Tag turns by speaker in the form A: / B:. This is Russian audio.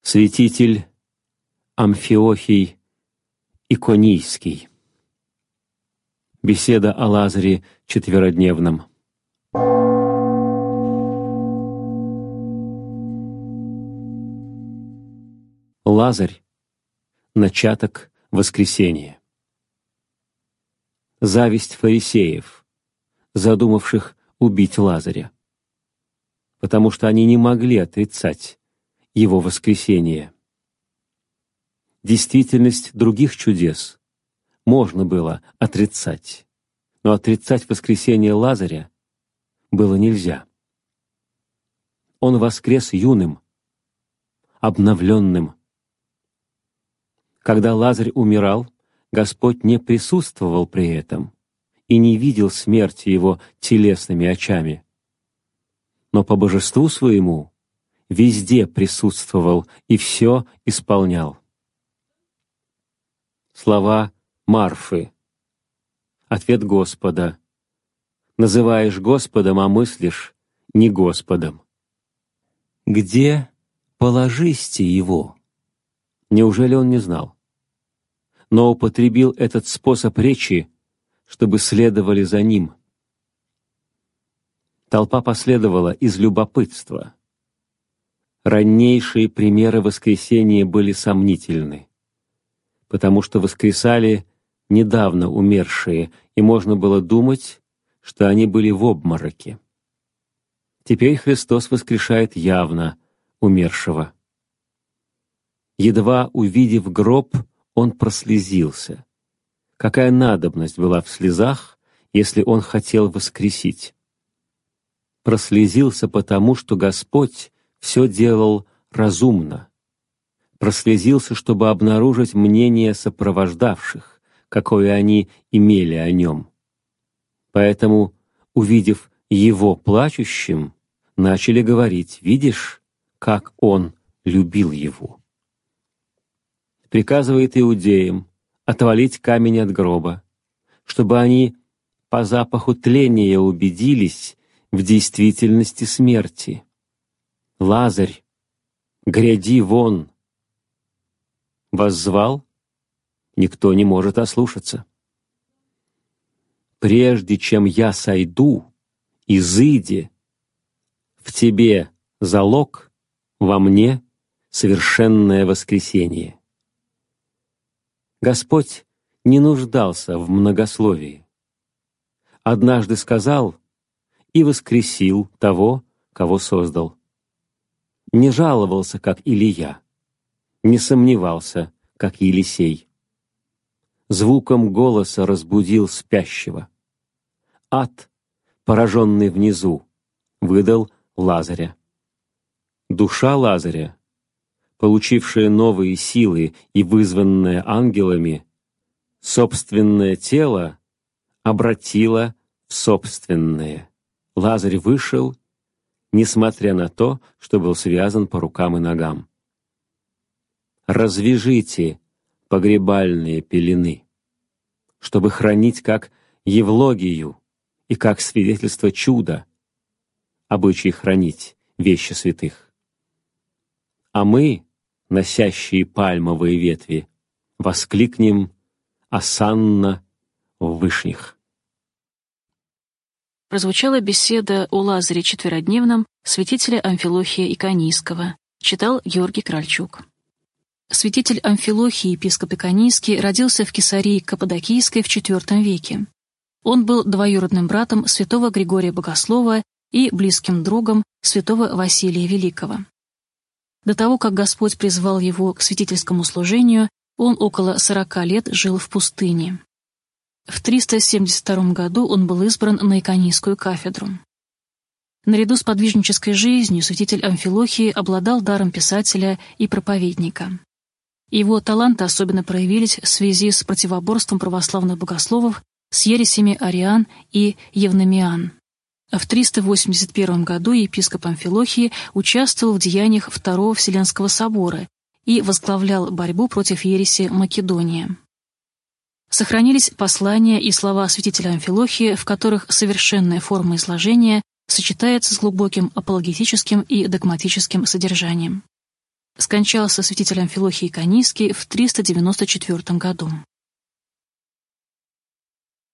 A: Святитель Амфилохий Иконийский. Беседа о Лазаре четверодневном. Лазарь — начаток воскресения. Зависть фарисеев, задумавших убить Лазаря, потому что они не могли отрицать его воскресение. Действительность других чудес можно было отрицать, но отрицать воскресение Лазаря было нельзя. Он воскрес юным, обновленным. Когда Лазарь умирал, Господь не присутствовал при этом и не видел смерти его телесными очами, но по божеству своему везде присутствовал и все исполнял. Слова Марфы. Ответ Господа. Называешь Господом, а мыслишь не Господом. Где положисте его? Неужели он не знал? Но употребил этот способ речи, чтобы следовали за ним. Толпа последовала из любопытства. Раннейшие примеры воскресения были сомнительны, потому что воскресали недавно умершие, и можно было думать, что они были в обмороке. Теперь Христос воскрешает явно умершего. Едва увидев гроб, он прослезился. Какая надобность была в слезах, если он хотел воскресить? Прослезился потому, что Господь все делал разумно. Прослезился, чтобы обнаружить мнение сопровождавших, какое они имели о нем. Поэтому, увидев его плачущим, начали говорить: «Видишь, как он любил его». Приказывает иудеям отвалить камень от гроба, чтобы они по запаху тления убедились в действительности смерти. «Лазарь, гряди вон!» Воззвал, никто не может ослушаться. «Прежде чем я сойду, изыди, в тебе залог, во мне совершенное воскресение». Господь не нуждался в многословии. Однажды сказал и воскресил того, кого создал. Не жаловался, как Илия, не сомневался, как Елисей. Звуком голоса разбудил спящего. Ад, пораженный внизу, выдал Лазаря. Душа Лазаря, получившая новые силы и вызванная ангелами, собственное тело обратила в собственное. Лазарь вышел, несмотря на то, что был связан по рукам и ногам. Развяжите погребальные пелены, чтобы хранить как евлогию и как свидетельство чуда, обычай хранить вещи святых. А мы, носящие пальмовые ветви, воскликнем «Осанна в вышних».
B: Прозвучала беседа о Лазаре четверодневном святителя Амфилохия Иконийского. Читал Георгий Кральчук. Святитель Амфилохий, епископ Иконийский, родился в Кесарии Каппадокийской в IV веке. Он был двоюродным братом святого Григория Богослова и близким другом святого Василия Великого. До того, как Господь призвал его к святительскому служению, он около 40 лет жил в пустыне. В 372 году он был избран на Иконийскую кафедру. Наряду с подвижнической жизнью святитель Амфилохий обладал даром писателя и проповедника. Его таланты особенно проявились в связи с противоборством православных богословов с ересями ариан и евномиан. В 381 году епископ Амфилохий участвовал в деяниях Второго Вселенского собора и возглавлял борьбу против ереси Македония. Сохранились послания и слова святителя Амфилохия, в которых совершенная форма изложения сочетается с глубоким апологетическим и догматическим содержанием. Скончался святитель Амфилохий Иконийский в 394 году.